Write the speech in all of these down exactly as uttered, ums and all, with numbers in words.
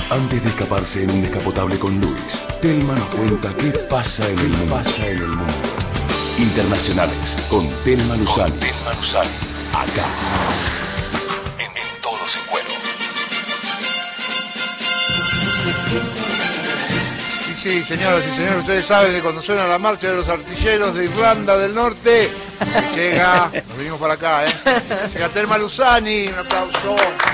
Antes de escaparse en un descapotable con Luis, Telma nos cuenta qué pasa en el mundo. Pasa en el mundo. Internacionales con Telma Luzani. Con Telma Luzani. Acá. En, en Todos en Cuero. Y sí, señoras y señores, ustedes saben que cuando suena la marcha de los artilleros de Irlanda del Norte, llega, nos venimos para acá, ¿eh? Llega Telma Luzani, un aplauso.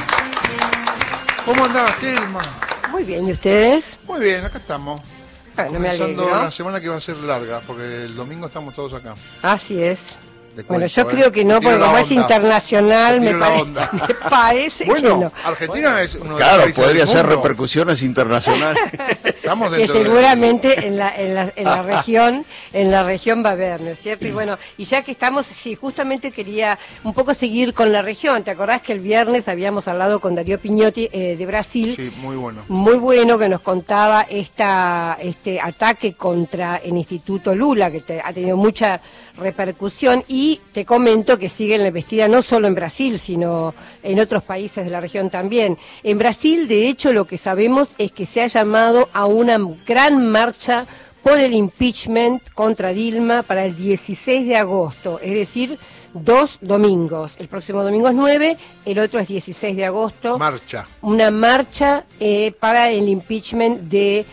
¿Cómo andabas, Telma? Muy bien, ¿y ustedes? Muy bien, acá estamos. Bueno, me Comenzando alegro. una semana que va a ser larga, porque el domingo estamos todos acá. Así es. De Bueno, cuento, yo ¿eh? creo que no, Te tiro porque la como es onda. internacional, Te me, tiro la pare- onda. me parece Bueno, que no. Argentina es uno de los Claro, países podría del ser mundo. repercusiones internacionales. Estamos Que dentro de- seguramente en la, en, la, en la región en la región va a haber, ¿no es cierto? Y bueno, y ya que estamos, sí, justamente quería un poco seguir con la región. ¿Te acordás que el viernes habíamos hablado con Darío Piñotti eh, de Brasil? Sí, muy bueno. Muy bueno, que nos contaba esta este ataque contra el Instituto Lula, que te- ha tenido mucha repercusión, y te comento que sigue la investida no solo en Brasil, sino en otros países de la región también. En Brasil, de hecho, lo que sabemos es que se ha llamado a una gran marcha por el impeachment contra Dilma para el dieciséis de agosto, es decir, dos domingos. El próximo domingo es nueve, el otro es dieciséis de agosto. Marcha. Una marcha eh, para el impeachment de,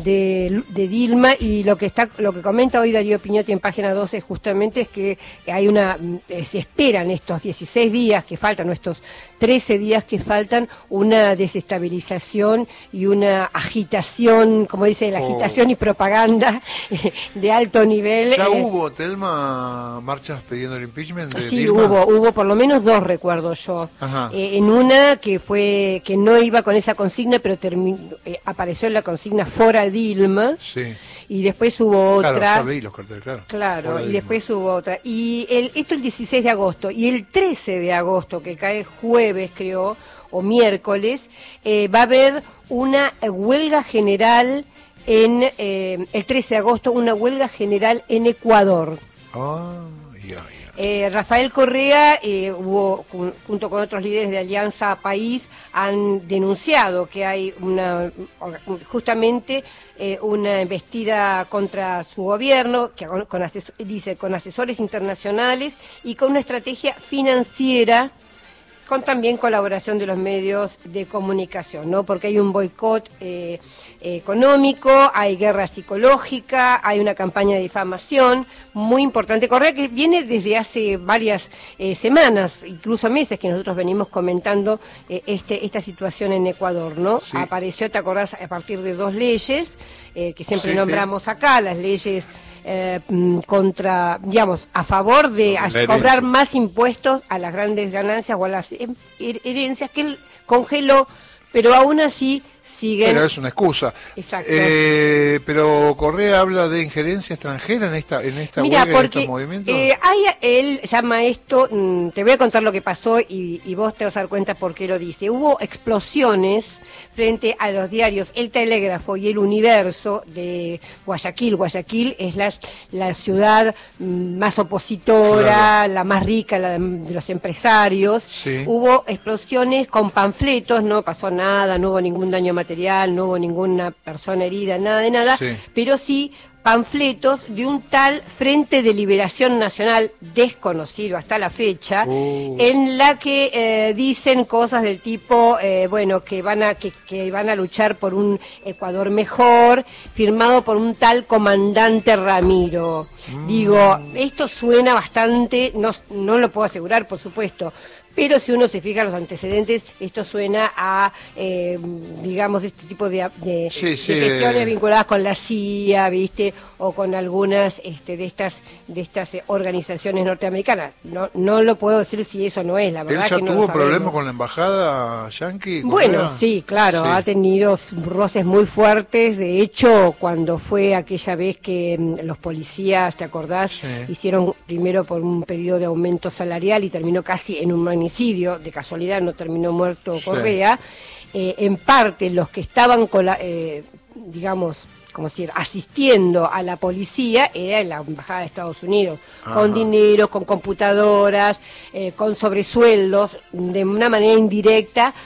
de, de Dilma, y lo que está lo que comenta hoy Darío Piñotti en página doce justamente es que hay una eh, se esperan estos dieciséis días que faltan, o estos trece días que faltan, una desestabilización y una agitación, como dice, la Oh. agitación y propaganda de alto nivel. ¿Ya eh, hubo, Telma, marchas pidiendo el impeachment de Sí, Dilma? hubo, hubo por lo menos dos, recuerdo yo. Ajá. Eh, en una que fue que no iba con esa consigna, pero termi- eh, apareció en la consigna Fora Dilma, Sí. y después hubo Claro, otra. ya veí los carteles, claro. Claro, Fora y Dilma. después hubo otra. Y el, esto el dieciséis de agosto. Y el trece de agosto, que cae jueves, creo, o miércoles, eh, va a haber una eh, huelga general en, eh, el trece de agosto, una huelga general en Ecuador. Ah, ya, ya. Eh, Rafael Correa, eh, hubo, jun- junto con otros líderes de Alianza País, han denunciado que hay una, justamente eh, una embestida contra su gobierno, que con, con ases- dice, con asesores internacionales y con una estrategia financiera, con también colaboración de los medios de comunicación, ¿no? Porque hay un boicot eh, eh, económico, hay guerra psicológica, hay una campaña de difamación muy importante. Correa, que viene desde hace varias eh, semanas, incluso meses, que nosotros venimos comentando eh, este esta situación en Ecuador, ¿no? Sí. Apareció, ¿te acordás?, a partir de dos leyes eh, que siempre Sí, nombramos acá, las leyes eh, mm, contra, digamos, a favor de La a- herencia. cobrar más impuestos a las grandes ganancias o a las em, her- herencias que él congeló, pero aún así siguen. Pero es una excusa. Exacto. Eh, pero Correa habla de injerencia extranjera en esta en esta Mira, huelga, en porque estos movimientos. eh, hay, él llama esto, mm, te voy a contar lo que pasó y, y vos te vas a dar cuenta por qué lo dice. Hubo explosiones frente a los diarios El Telégrafo y El Universo de Guayaquil. Guayaquil es la, la ciudad mm, más opositora, Claro. la más rica, la de, de los empresarios. Sí. Hubo explosiones con panfletos, no pasó nada, no hubo ningún daño material, no hubo ninguna persona herida, nada de nada, Sí. pero sí panfletos de un tal Frente de Liberación Nacional, desconocido hasta la fecha, Oh. en la que eh, dicen cosas del tipo, eh, bueno, que van a que, que van a luchar por un Ecuador mejor, firmado por un tal comandante Ramiro. Mm. Digo, esto suena bastante, no, no lo puedo asegurar, por supuesto, pero si uno se fija en los antecedentes, esto suena a, eh, digamos, este tipo de, de, Sí, de sí, gestiones eh. vinculadas con la C I A, ¿viste? O con algunas este, de estas de estas eh, organizaciones norteamericanas. No no lo puedo decir si eso no es, la ¿Él verdad ya que no lo tuvo sabemos. problemas con la embajada yanqui? Bueno, Correa? sí, claro, Sí. ha tenido roces muy fuertes. De hecho, cuando fue aquella vez que mm, los policías, ¿te acordás? Sí. Hicieron primero por un pedido de aumento salarial y terminó casi en un magnicidio. De casualidad no terminó muerto Correa. Eh, en parte, los que estaban con la, eh, digamos, como decir, asistiendo a la policía era en la embajada de Estados Unidos, Ajá. con dinero, con computadoras, eh, con sobresueldos, de una manera indirecta,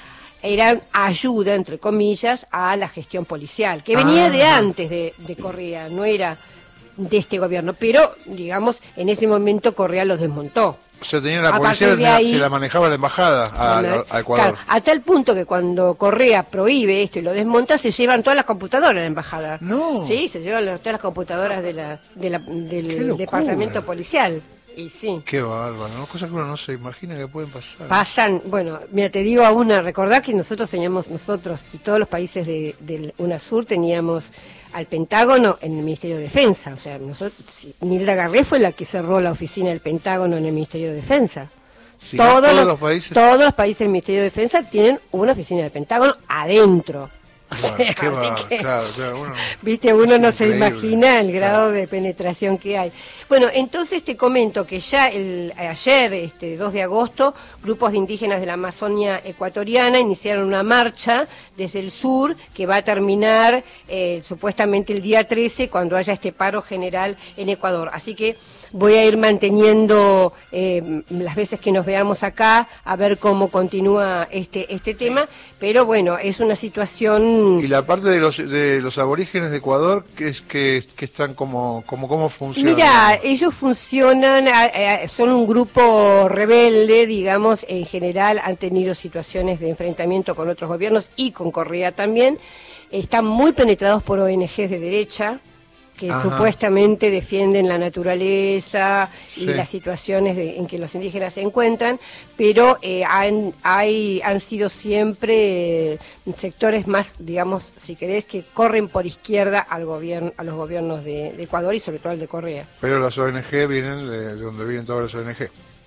eran ayuda, entre comillas, a la gestión policial, que venía ah. de antes de, de Correa, no era de este gobierno, pero, digamos, en ese momento Correa los desmontó. O sea, tenía la policía, de ahí, se la manejaba la embajada a, a Ecuador. Claro, a tal punto que cuando Correa prohíbe esto y lo desmonta, se llevan todas las computadoras a la embajada. No. Sí, se llevan las, todas las computadoras de la, de la, del departamento policial. Y sí. Qué bárbaro, ¿no? Cosas que uno no se imagina que pueden pasar. Pasan, bueno, mira, te digo a una, recordar que nosotros teníamos, nosotros y todos los países de, del UNASUR teníamos al Pentágono en el Ministerio de Defensa. O sea, nosotros, Nilda Garré fue la que cerró la oficina del Pentágono en el Ministerio de Defensa. Sí, todos, todos los, los países. Todos los países del Ministerio de Defensa tienen una oficina del Pentágono adentro. Bueno, sea, qué va, que, claro, claro, uno, viste, uno no se increíble, imagina el grado claro. de penetración que hay. Bueno, entonces te comento que ya el ayer, este dos de agosto, grupos de indígenas de la Amazonia ecuatoriana iniciaron una marcha desde el sur que va a terminar eh, supuestamente el día trece, cuando haya este paro general en Ecuador. Así que voy a ir manteniendo eh, las veces que nos veamos acá a ver cómo continúa este este tema, pero bueno, es una situación. Y la parte de los de los aborígenes de Ecuador, que es que, que están como como cómo funcionan. Mira, ellos funcionan, eh, son un grupo rebelde, digamos, en general han tenido situaciones de enfrentamiento con otros gobiernos y con Correa también. Están muy penetrados por O N Ges de derecha, que Ajá. supuestamente defienden la naturaleza y sí. las situaciones de, en que los indígenas se encuentran, pero eh, han, hay, han sido siempre eh, sectores más, digamos, si querés, que corren por izquierda al gobierno, a los gobiernos de, de Ecuador y sobre todo al de Correa. Pero las O N Ge vienen de, de donde vienen todas las O N Ge.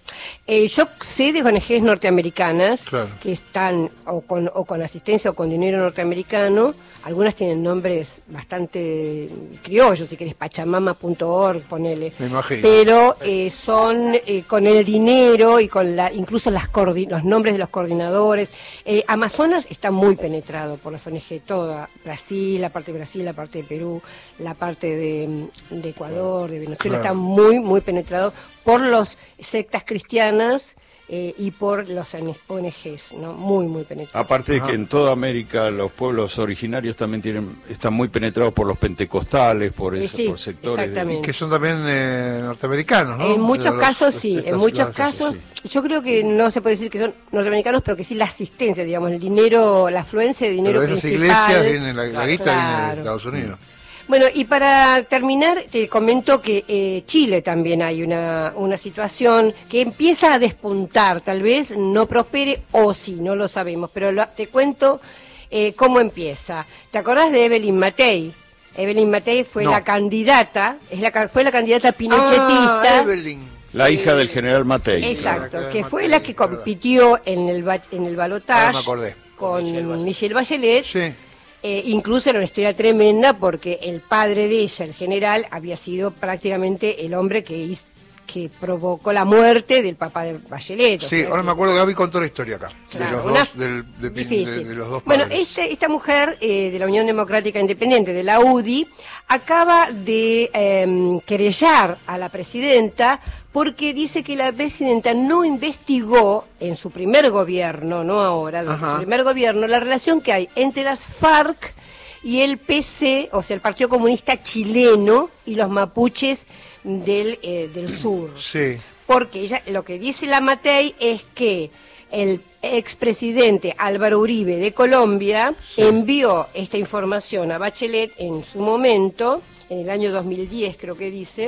Eh, yo sé de O N Ges norteamericanas claro. que están o con, o con asistencia o con dinero norteamericano. Algunas tienen nombres bastante criollos, si querés, pachamama punto org, ponele. Me imagino. Pero eh, son eh, con el dinero y con la incluso las los nombres de los coordinadores. Eh, Amazonas está muy penetrado por las O N Ge, toda. Brasil, la parte de Brasil, la parte de Perú, la parte de, de Ecuador, de Venezuela, claro. está muy, muy penetrado por las sectas cristianas. Eh, y por los O N Ges, ¿no? Muy, muy penetrados. Aparte de que en toda América los pueblos originarios también tienen están muy penetrados por los pentecostales, por eso, sí, por sectores de... que son también eh, norteamericanos, ¿no? En muchos los, casos sí, en muchos las, casos, sí. yo creo que no se puede decir que son norteamericanos, pero que sí la asistencia, digamos, el dinero, la afluencia de dinero pero esas principal. iglesias vienen, la, la claro, guita claro. viene de Estados Unidos. Bueno, y para terminar, te comento que eh, Chile también hay una, una situación que empieza a despuntar, tal vez no prospere o sí, no lo sabemos, pero lo, te cuento eh, cómo empieza. ¿Te acordás de Evelyn Matei? Evelyn Matei fue no. la candidata, es la, fue la candidata pinochetista. Ah, Evelyn. La hija del general Matei. Exacto, claro, que Matei, fue la que compitió en el, en el balotaje con Michelle Michelle Bachelet. Sí. Eh, incluso era una historia tremenda porque el padre de ella, el general, había sido prácticamente el hombre que hizo, que provocó la muerte del papá de Bachelet. Sí, sea, ahora que... me acuerdo que Gaby contó la historia acá, claro, de, los una... dos, del, de, de, de los dos padres. Bueno, este, esta mujer eh, de la Unión Democrática Independiente, de la U D I, acaba de eh, querellar a la presidenta porque dice que la presidenta no investigó en su primer gobierno, no ahora, en su primer gobierno, la relación que hay entre las FARC y el P C, o sea, el Partido Comunista Chileno y los mapuches del, eh, del sur. Sí. Porque ella, lo que dice la Matei es que el expresidente Álvaro Uribe de Colombia sí. envió esta información a Bachelet en su momento, en el año dos mil diez creo que dice,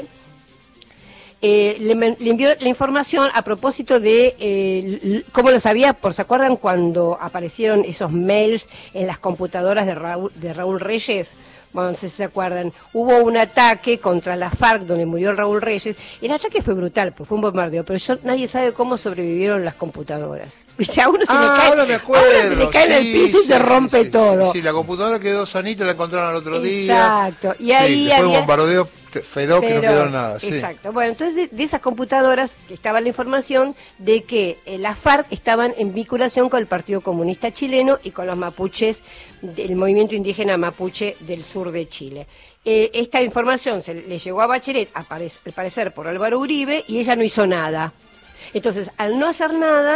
eh, le, le envió la información a propósito de eh, cómo lo sabía, por se acuerdan cuando aparecieron esos mails en las computadoras de Raúl, de Raúl Reyes. Bueno, no sé si se acuerdan, hubo un ataque contra la FARC donde murió Raúl Reyes. El ataque fue brutal, pues fue un bombardeo, pero yo, nadie sabe cómo sobrevivieron las computadoras. ¿Viste? A uno se ah, le cae, ahora me acuerdo. A uno se le cae sí, en el piso sí, y se rompe sí, todo. Sí, sí, la computadora quedó sanita, la encontraron al otro Exacto. día. Exacto. Y ahí sí, después había... un bombardeo feroz que no quedó nada. Sí. Exacto. Bueno, entonces de esas computadoras estaba la información de que eh, las FARC estaban en vinculación con el Partido Comunista Chileno y con los mapuches del movimiento indígena mapuche del sur de Chile. Eh, esta información se le llegó a Bachelet, a al parecer por Álvaro Uribe, y ella no hizo nada. Entonces, al no hacer nada,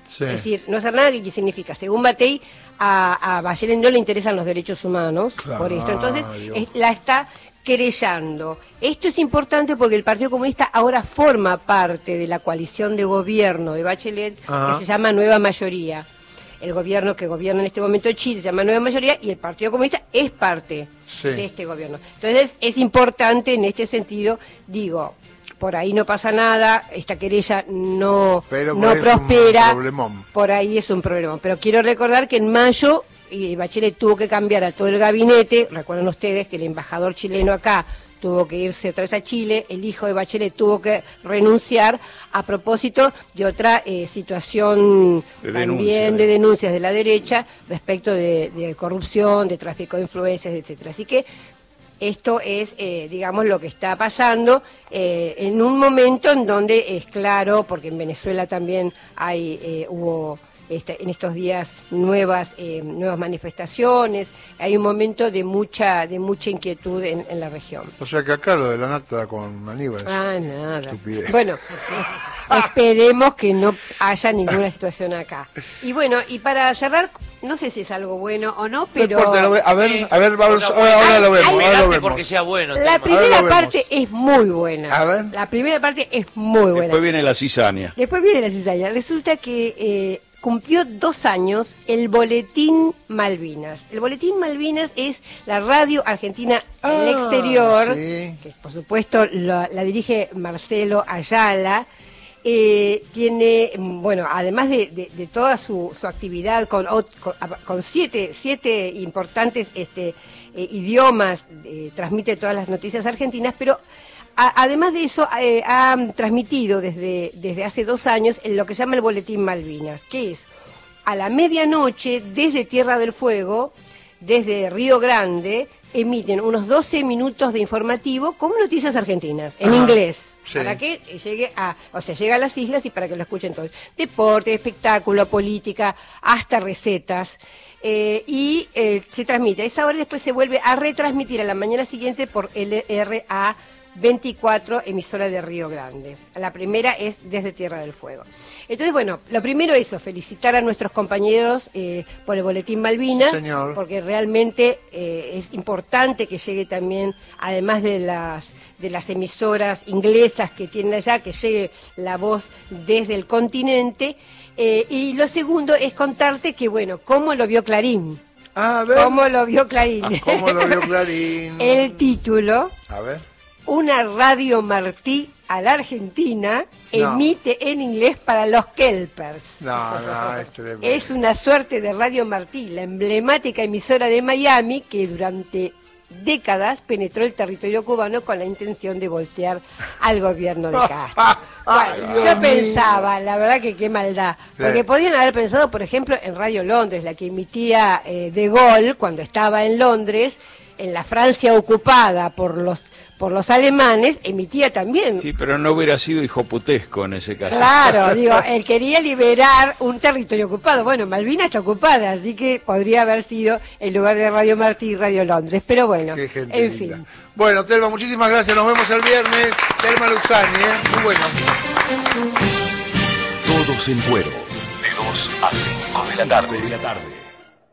Sí. Es decir, no hacer nada, ¿qué significa? Según Batey, a, a Bachelet no le interesan los derechos humanos, Claro, por esto. Entonces, Dios. es- la está querellando. Esto es importante porque el Partido Comunista ahora forma parte de la coalición de gobierno de Bachelet, Ajá. que se llama Nueva Mayoría. El gobierno que gobierna en este momento Chile se llama Nueva Mayoría y el Partido Comunista es parte Sí. de este gobierno. Entonces es importante en este sentido, digo, por ahí no pasa nada, esta querella no, Pero por no ahí es un prospera, problemón. por ahí es un problema. Pero quiero recordar que en mayo y Bachelet tuvo que cambiar a todo el gabinete, recuerdan ustedes que el embajador chileno acá tuvo que irse otra vez a Chile, el hijo de Bachelet tuvo que renunciar a propósito de otra eh, situación De también denuncia, de eh. denuncias de la derecha respecto de, de corrupción, de tráfico de influencias, etcétera. Así que esto es, eh, digamos, lo que está pasando eh, en un momento en donde es claro, porque en Venezuela también hay eh, hubo este, en estos días nuevas eh, nuevas manifestaciones, hay un momento de mucha de mucha inquietud en, en la región. O sea que acá lo de la nata con Aníbal. Ah, nada. Estupidez. Bueno, esperemos que no haya ninguna situación acá. Y bueno, y para cerrar, no sé si es algo bueno o no, No pero importa, lo ve- a ver, Eh, a ver, vamos, una ahora, ahora lo vemos, Ay, ahora lo Adelante vemos. porque sea bueno. la Telma. Ahora primera lo vemos. parte es muy buena. A ver. La primera parte es muy buena. Después viene la cizaña. Después viene la cizaña. Resulta que eh, cumplió dos años el Boletín Malvinas. El Boletín Malvinas es la radio argentina en el Ah, exterior, sí. que por supuesto la, la dirige Marcelo Ayala. Eh, tiene, mm, bueno, además de, de- de toda su, su actividad con, ot- con, con siete, siete importantes este, eh, idiomas, eh, transmite todas las noticias argentinas, pero a- además de eso eh, ha transmitido desde, desde hace dos años en lo que se llama el Boletín Malvinas, que es a la medianoche desde Tierra del Fuego, desde Río Grande, emiten unos doce minutos de informativo con noticias argentinas, en Ajá, inglés. sí. Para que llegue a, o sea, llega a las islas y para que lo escuchen todos. Deporte, espectáculo, política, hasta recetas. Eh, y eh, se transmite a esa hora y después se vuelve a retransmitir a la mañana siguiente por L R A veinticuatro, emisora de Río Grande. La primera es desde Tierra del Fuego. Entonces, bueno, lo primero es eso, felicitar a nuestros compañeros eh, por el Boletín Malvinas, Señor. porque realmente eh, es importante que llegue también, además de las de las emisoras inglesas que tienen allá, que llegue la voz desde el continente. Eh, y lo segundo es contarte que, bueno, cómo lo vio Clarín. A ver, ¿Cómo lo vio Clarín? Ah, ¿cómo lo vio Clarín? El título, A ver. una radio Martí a la Argentina, No. emite en inglés para los Kelpers. No, no, es tremendo. Es una suerte de Radio Martí, la emblemática emisora de Miami que durante décadas penetró el territorio cubano con la intención de voltear al gobierno de Castro. Ay, Bueno, Dios yo mío. pensaba, la verdad que qué maldad, porque Sí. podían haber pensado, por ejemplo, en Radio Londres, la que emitía eh, De Gaulle cuando estaba en Londres, en la Francia ocupada por los por los alemanes, emitía también. Sí, pero no hubiera sido hijoputesco en ese caso. Claro, digo, él quería liberar un territorio ocupado. Bueno, Malvinas está ocupada, así que podría haber sido en lugar de Radio Martí, Radio Londres. Pero bueno, Qué gente en linda. fin. Bueno, Telma, muchísimas gracias. Nos vemos el viernes. Telma Luzani, ¿eh? Muy bueno. Todos en cuero. De dos a cinco de la tarde.